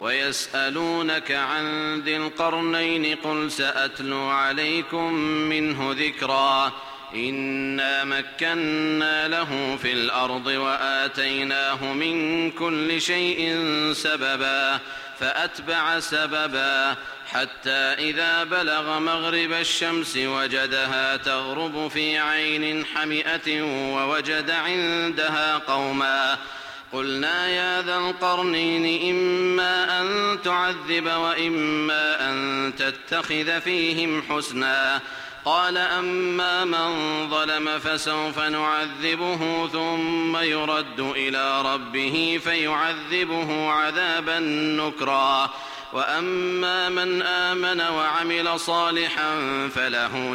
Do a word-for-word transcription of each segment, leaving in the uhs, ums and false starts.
ويسألونك عن ذي القرنين قل سأتلو عليكم منه ذكرا إنا مكنا له في الأرض وآتيناه من كل شيء سببا فأتبع سببا حتى إذا بلغ مغرب الشمس وجدها تغرب في عين حمئة ووجد عندها قوما قلنا يا ذا القرنين إما أن تعذب وإما أن تتخذ فيهم حسنا قال أما من ظلم فسوف نعذبه ثم يرد إلى ربه فيعذبه عذابا نكرا وأما من آمن وعمل صالحا فله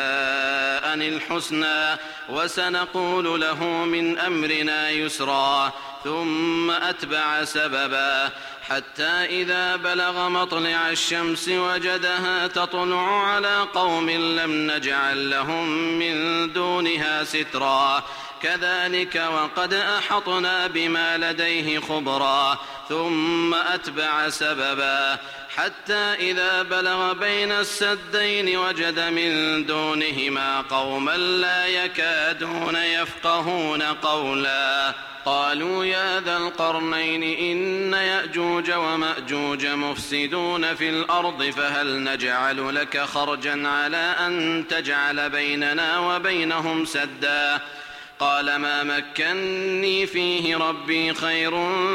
جزاء الحسنى وسنقول له من أمرنا يسرا ثم أتبع سببا حتى إذا بلغ مطلع الشمس وجدها تطلع على قوم لم نجعل لهم من دونها سترا كذلك وقد أحطنا بما لديه خبرا ثم أتبع سببا حتى إذا بلغ بين السدين وجد من دونهما قوما لا يكادون يفقهون قولا قالوا يا ذا القرنين إن يأجوج ومأجوج مفسدون في الأرض فهل نجعل لك خرجا على أن تجعل بيننا وبينهم سدا قال ما مكني فيه ربي خير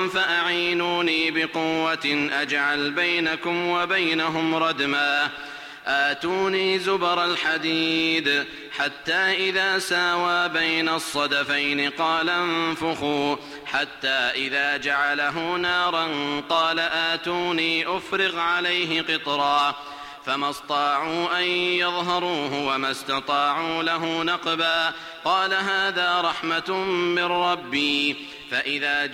فأعينوني بقوة أجعل بينكم وبينهم ردما آتوني زبر الحديد حتى إذا ساوى بين الصدفين قال انفخوا حتى إذا جعله نارا قال آتوني أفرغ عليه قطرا فما استطاعوا أن يظهروه وما استطاعوا له نقبا قال هذا رحمة من ربي فإذا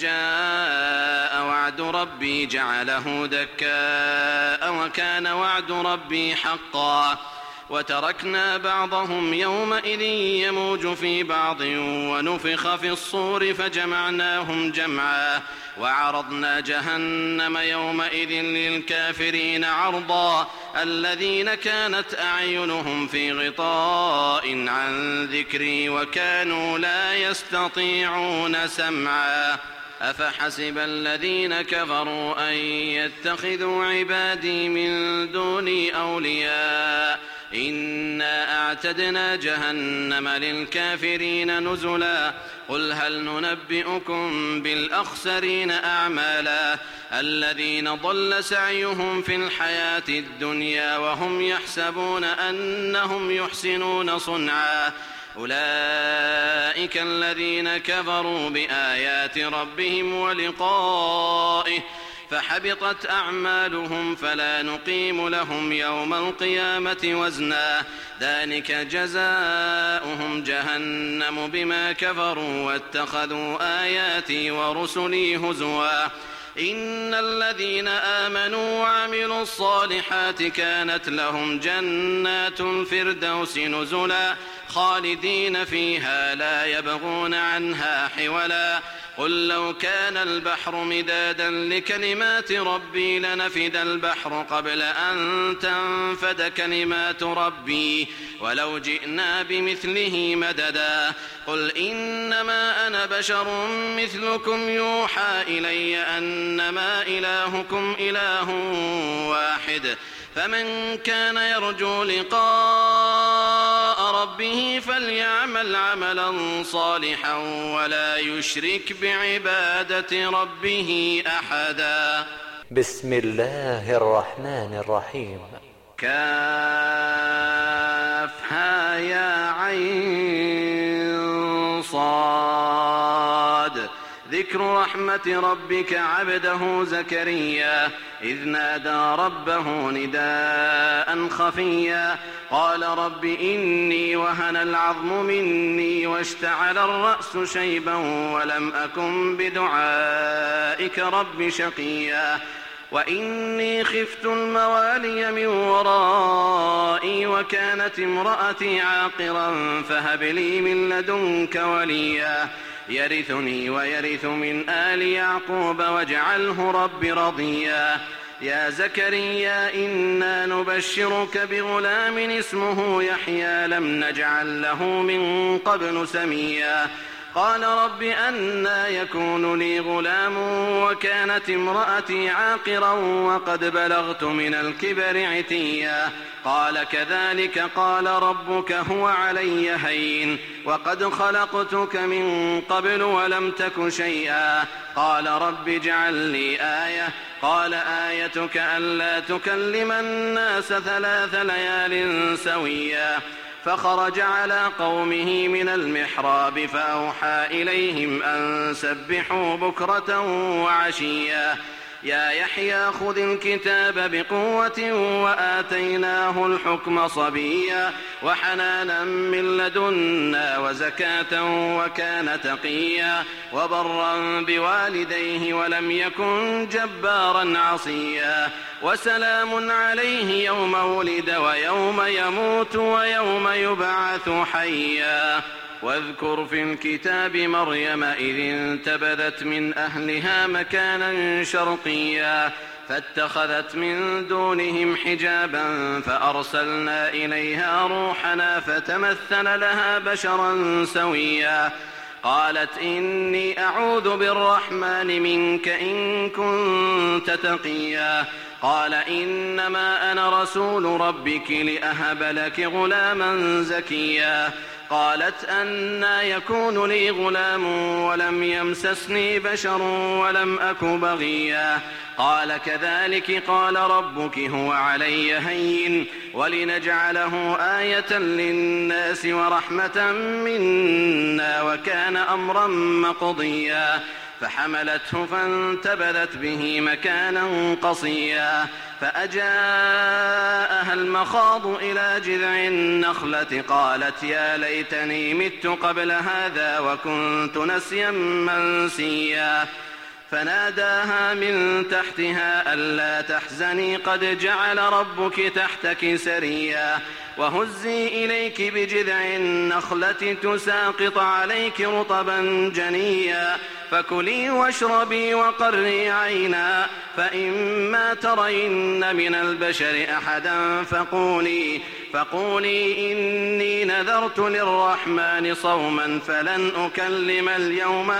جاء وعد ربي جعله دكاء وكان وعد ربي حقا وتركنا بعضهم يومئذ يموج في بعض ونفخ في الصور فجمعناهم جمعا وعرضنا جهنم يومئذ للكافرين عرضا الذين كانت أعينهم في غطاء عن ذكري وكانوا لا يستطيعون سمعا أفحسب الذين كفروا أن يتخذوا عبادي من دوني أولياء إنا أعتدنا جهنم للكافرين نزلا قل هل ننبئكم بالأخسرين أعمالا الذين ضل سعيهم في الحياة الدنيا وهم يحسبون أنهم يحسنون صنعا أولئك الذين كفروا بآيات ربهم ولقائه فحبطت أعمالهم فلا نقيم لهم يوم القيامة وزنا ذلك جزاؤهم جهنم بما كفروا واتخذوا آياتي ورسلي هزوا إن الذين آمنوا وعملوا الصالحات كانت لهم جنات الفردوس نزلا خالدين فيها لا يبغون عنها حولا قل لو كان البحر مدادا لكلمات ربي لنفد البحر قبل أن تنفد كلمات ربي ولو جئنا بمثله مددا قل إنما أنا بشر مثلكم يوحى إلي أنما إلهكم إله واحد فمن كان يرجو لقاء ربه فليعمل عملا صالحا ولا يشرك بعبادة ربه أحدا. بسم الله الرحمن الرحيم. كافها يا عين صاد ذكر رحمة ربك عبده زكريا إذ نادى ربه نداء خفيا قال رب إني وهن العظم مني واشتعل الرأس شيبا ولم أكن بدعائك رب شقيا وإني خفت الموالي من ورائي وكانت امرأتي عاقرا فهب لي من لدنك وليا يرثني ويرث من آل يعقوب واجعله رب رضيا يا زكريا إنا نبشرك بغلام اسمه يحيى لم نجعل له من قبل سميا قال رب أنى يكون لي غلام وكانت امرأتي عاقرا وقد بلغت من الكبر عتيا قال كذلك قال ربك هو علي هين وقد خلقتك من قبل ولم تك شيئا قال رب اجعل لي آية قال آيتك ألا تكلم الناس ثلاث ليال سويا فخرج على قومه من المحراب فأوحى إليهم أن سبحوا بكرة وعشيا يا يحيى خذ الكتاب بقوة وآتيناه الحكم صبيا وحنانا من لدنا وزكاة وكان تقيا وبرا بوالديه ولم يكن جبارا عصيا وسلام عليه يوم ولد ويوم يموت ويوم يبعث حيا واذكر في الكتاب مريم إذ انتبذت من أهلها مكانا شرقيا فاتخذت من دونهم حجابا فأرسلنا إليها روحنا فتمثل لها بشرا سويا قالت إني أعوذ بالرحمن منك إن كنت تقيا قال إنما أنا رسول ربك لأهب لك غلاما زكيا قالت أنى يكون لي غلام ولم يمسسني بشر ولم أك بغيا قال كذلك قال ربك هو علي هين ولنجعله آية للناس ورحمة منا وكان أمرا مقضيا فحملته فانتبذت به مكانا قصيا فأجاءها المخاض إلى جذع النخلة قالت يا ليتني مت قبل هذا وكنت نسيا منسيا فناداها من تحتها ألا تحزني قد جعل ربك تحتك سريا وهزي إليك بجذع النخلة تساقط عليك رطبا جنيا فكلي واشربي وقري عينا فإما ترين من البشر أحدا فقولي فقولي إني نذرت للرحمن صوما فلن أكلم اليوم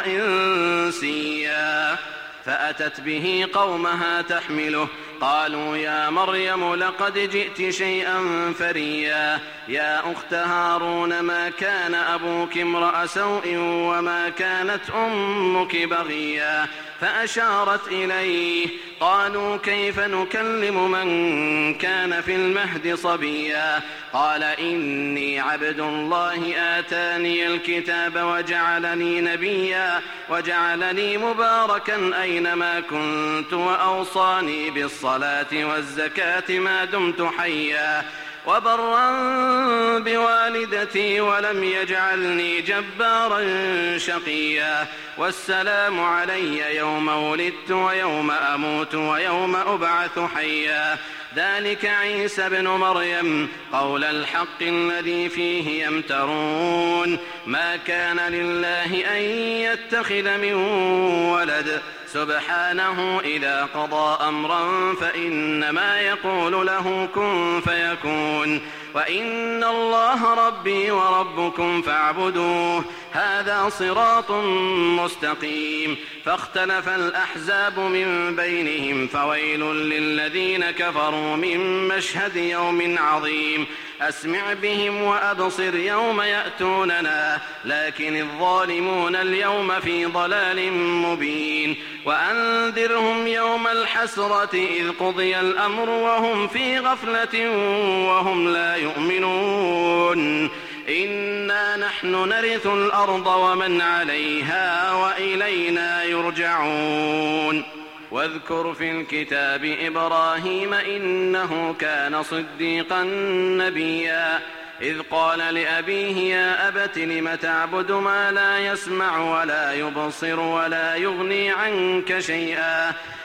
إنسيا فأتت به قومها تحمله قالوا يا مريم لقد جئت شيئا فريا يا أخت هارون ما كان أبوك امرأ سوء وما كانت أمك بغيا فأشارت إليه قالوا كيف نكلم من كان في المهد صبيا قال إني عبد الله آتاني الكتاب وجعلني نبيا وجعلني مباركا أينما كنت وأوصاني بالصلاة والزكاة ما دمت حيا وبرا بوالدتي ولم يجعلني جبارا شقيا والسلام علي يوم ولدت ويوم أموت ويوم أبعث حيا ذلك عيسى ابن مريم قول الحق الذي فيه يمترون ما كان لله أن يتخذ من ولد سبحانه إذا قضى أمرا فإنما يقول له كن فيكون وإن الله ربي وربكم فاعبدوه هذا صراط مستقيم فاختلف الأحزاب من بينهم فويل للذين كفروا من مشهد يوم عظيم أسمع بهم وأبصر يوم يأتوننا لكن الظالمون اليوم في ضلال مبين وأنذرهم يوم الحسرة إذ قضي الأمر وهم في غفلة وهم لا يؤمنون إنا نحن نرث الأرض ومن عليها وإلينا يرجعون واذكر في الكتاب إبراهيم إنه كان صديقا نبيا إذ قال لأبيه يا أبت لم تعبد ما لا يسمع ولا يبصر ولا يغني عنك شيئا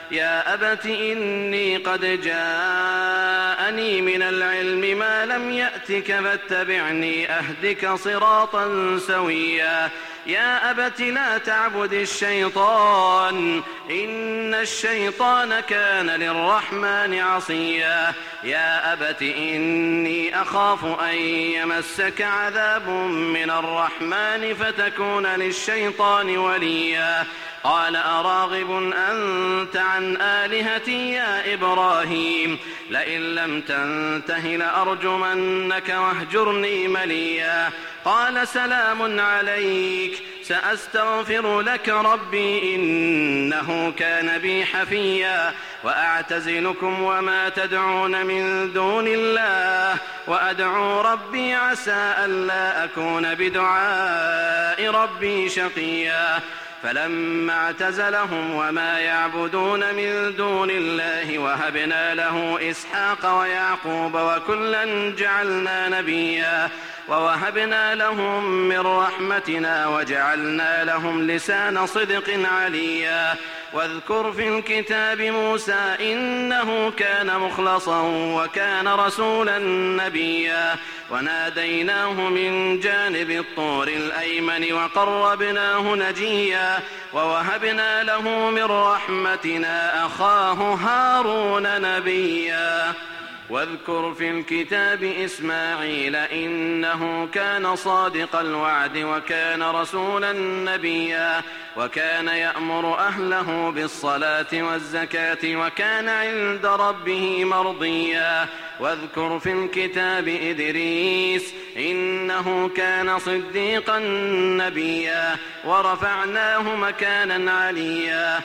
يا أبت إني قد جاءني من العلم ما لم يأتك فاتبعني أهدك صراطا سويا يا أبت لا تعبد الشيطان إن الشيطان كان للرحمن عصيا يا أبت إني أخاف أن يمسك عذاب من الرحمن فتكون للشيطان وليا قال أراغب أنت عن آلهتي يا إبراهيم لئن لم تنته لأرجمنك واهجرني مليا قال سلام عليك سأستغفر لك ربي إنه كان بي حفيا وأعتزلكم وما تدعون من دون الله وأدعو ربي عسى ألا أكون بدعاء ربي شقيا فلما اعتزلهم وما يعبدون من دون الله وهبنا له إسحاق ويعقوب وكلا جعلنا نبيا ووهبنا لهم من رحمتنا وجعلنا لهم لسان صدق عليا واذكر في الكتاب موسى إنه كان مخلصا وكان رسولا نبيا وناديناه من جانب الطور الأيمن وقربناه نجيا ووهبنا له من رحمتنا أخاه هارون نبيا واذكر في الكتاب إسماعيل إنه كان صادق الوعد وكان رسولا نبيا وكان يأمر أهله بالصلاة والزكاة وكان عند ربه مرضيا واذكر في الكتاب إدريس إنه كان صديقا نبيا ورفعناه مكانا عليا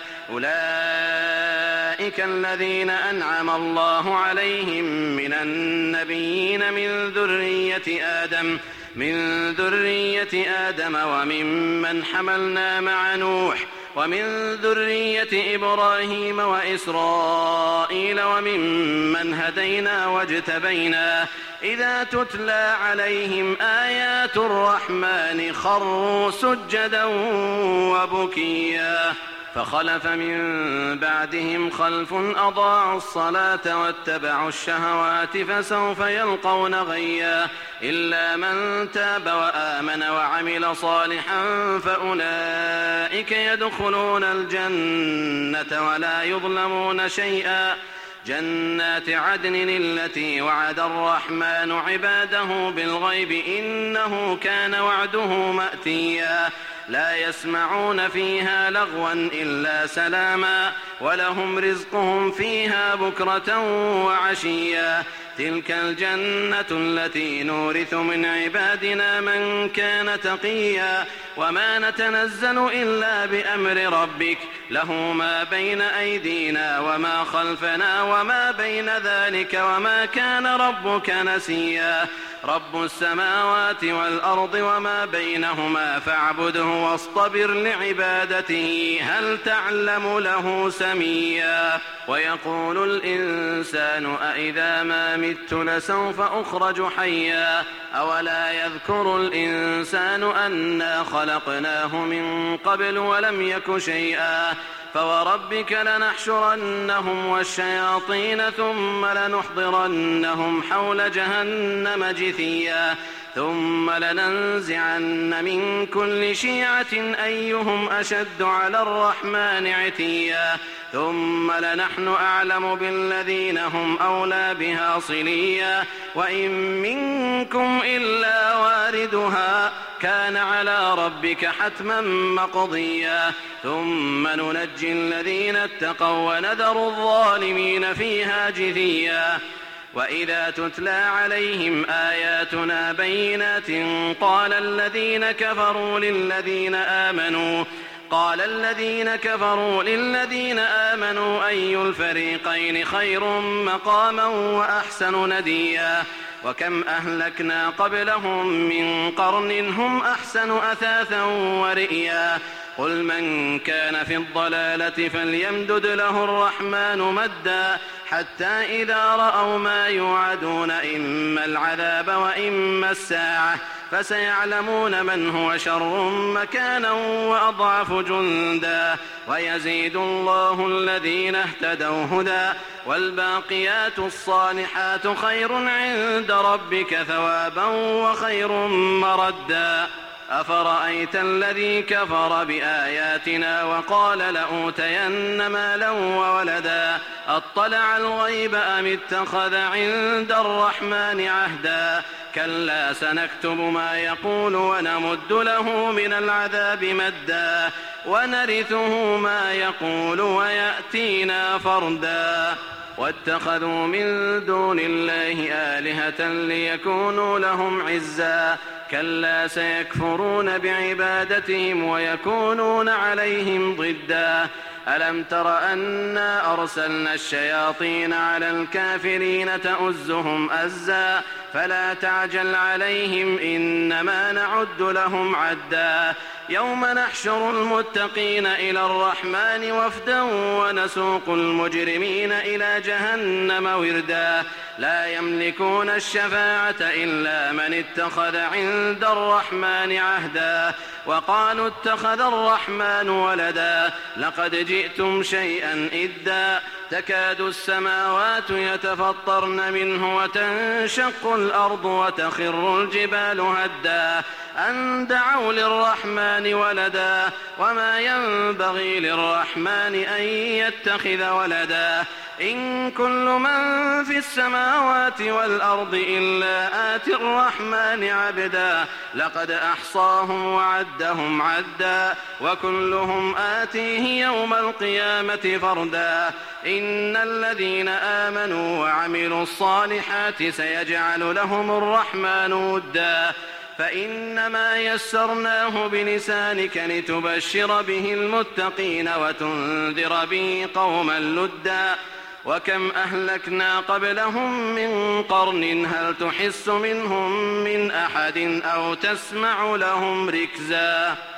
أولئك الذين أنعم الله عليهم من النبيين من ذرية آدم من ذرية آدم وممن حملنا مع نوح ومن ذرية إبراهيم وإسرائيل وممن هدينا واجتبينا إذا تتلى عليهم آيات الرحمن خروا سجدا وبكيا فخلف من بعدهم خلف أضاعوا الصلاة واتبعوا الشهوات فسوف يلقون غيا إلا من تاب وآمن وعمل صالحا فأولئك يدخلون الجنة ولا يظلمون شيئا جنات عدن التي وعد الرحمن عباده بالغيب إنه كان وعده مأتيا لا يسمعون فيها لغوا إلا سلاما ولهم رزقهم فيها بكرة وعشيا تلك الجنة التي نورث من عبادنا من كان تقيا وما نتنزل إلا بأمر ربك له ما بين أيدينا وما خلفنا وما بين ذلك وما كان ربك نسيا رب السماوات والأرض وما بينهما فاعبده واصطبر لعبادته هل تعلم له سميا ويقول الإنسان أإذا ما مت لسوف أخرج حيا أولا يذكر الإنسان أنا خلقناه من قبل ولم يك شيئا فوربك لنحشرنهم والشياطين ثم لنحضرنهم حول جهنم جثيا ثم لننزعن من كل شيعة أيهم أشد على الرحمن عتيا ثم لنحن أعلم بالذين هم أولى بها صليا وإن منكم إلا واردها كان على ربك حتما مقضيا ثم ننجي الذين اتقوا ونذر الظالمين فيها جثيا وإذا تتلى عليهم آياتنا بينات قال الذين كفروا للذين آمنوا قال الذين كفروا للذين آمنوا أي الفريقين خير مقاما وأحسن نديا وكم أهلكنا قبلهم من قرن هم أحسن أثاثا ورئيا قل من كان في الضلالة فليمدد له الرحمن مدا حتى إذا رأوا ما يوعدون إما العذاب وإما الساعة فسيعلمون من هو شر مكانا وأضعف جندا ويزيد الله الذين اهتدوا هدى والباقيات الصالحات خير عند ربك ثوابا وخير مردا أفرأيت الذي كفر بآياتنا وقال لأوتين مالا وولدا أطلع الغيب أم اتخذ عند الرحمن عهدا كلا سنكتب ما يقول ونمد له من العذاب مدا ونرثه ما يقول ويأتينا فردا واتخذوا من دون الله آلهة ليكونوا لهم عزا كلا سيكفرون بعبادتهم ويكونون عليهم ضدا ألم تر أنا أرسلنا الشياطين على الكافرين تؤزهم أزا فلا تعجل عليهم إنما نعد لهم عدا يوم نحشر المتقين إلى الرحمن وفدا ونسوق المجرمين إلى جهنم وردا لا يملكون الشفاعة إلا من اتخذ عند الرحمن عهدا وقالوا اتخذ الرحمن ولدا لقد جئتم شيئا إدا تكاد السماوات يتفطرن منه وتنشق الأرض وتخر الجبال هدا أن دعوا للرحمن ولدا وما ينبغي للرحمن أن يتخذ ولدا إن كل من في السماوات والأرض إلا آتي الرحمن عبدا لقد أحصاهم وعدهم عدا وكلهم آتيه يوم القيامة فردا إن الذين آمنوا وعملوا الصالحات سيجعل لهم الرحمن ودا فإنما يسرناه بلسانك لتبشر به المتقين وتنذر به قوما لدا وكم أهلكنا قبلهم من قرن هل تحس منهم من أحد أو تسمع لهم ركزا.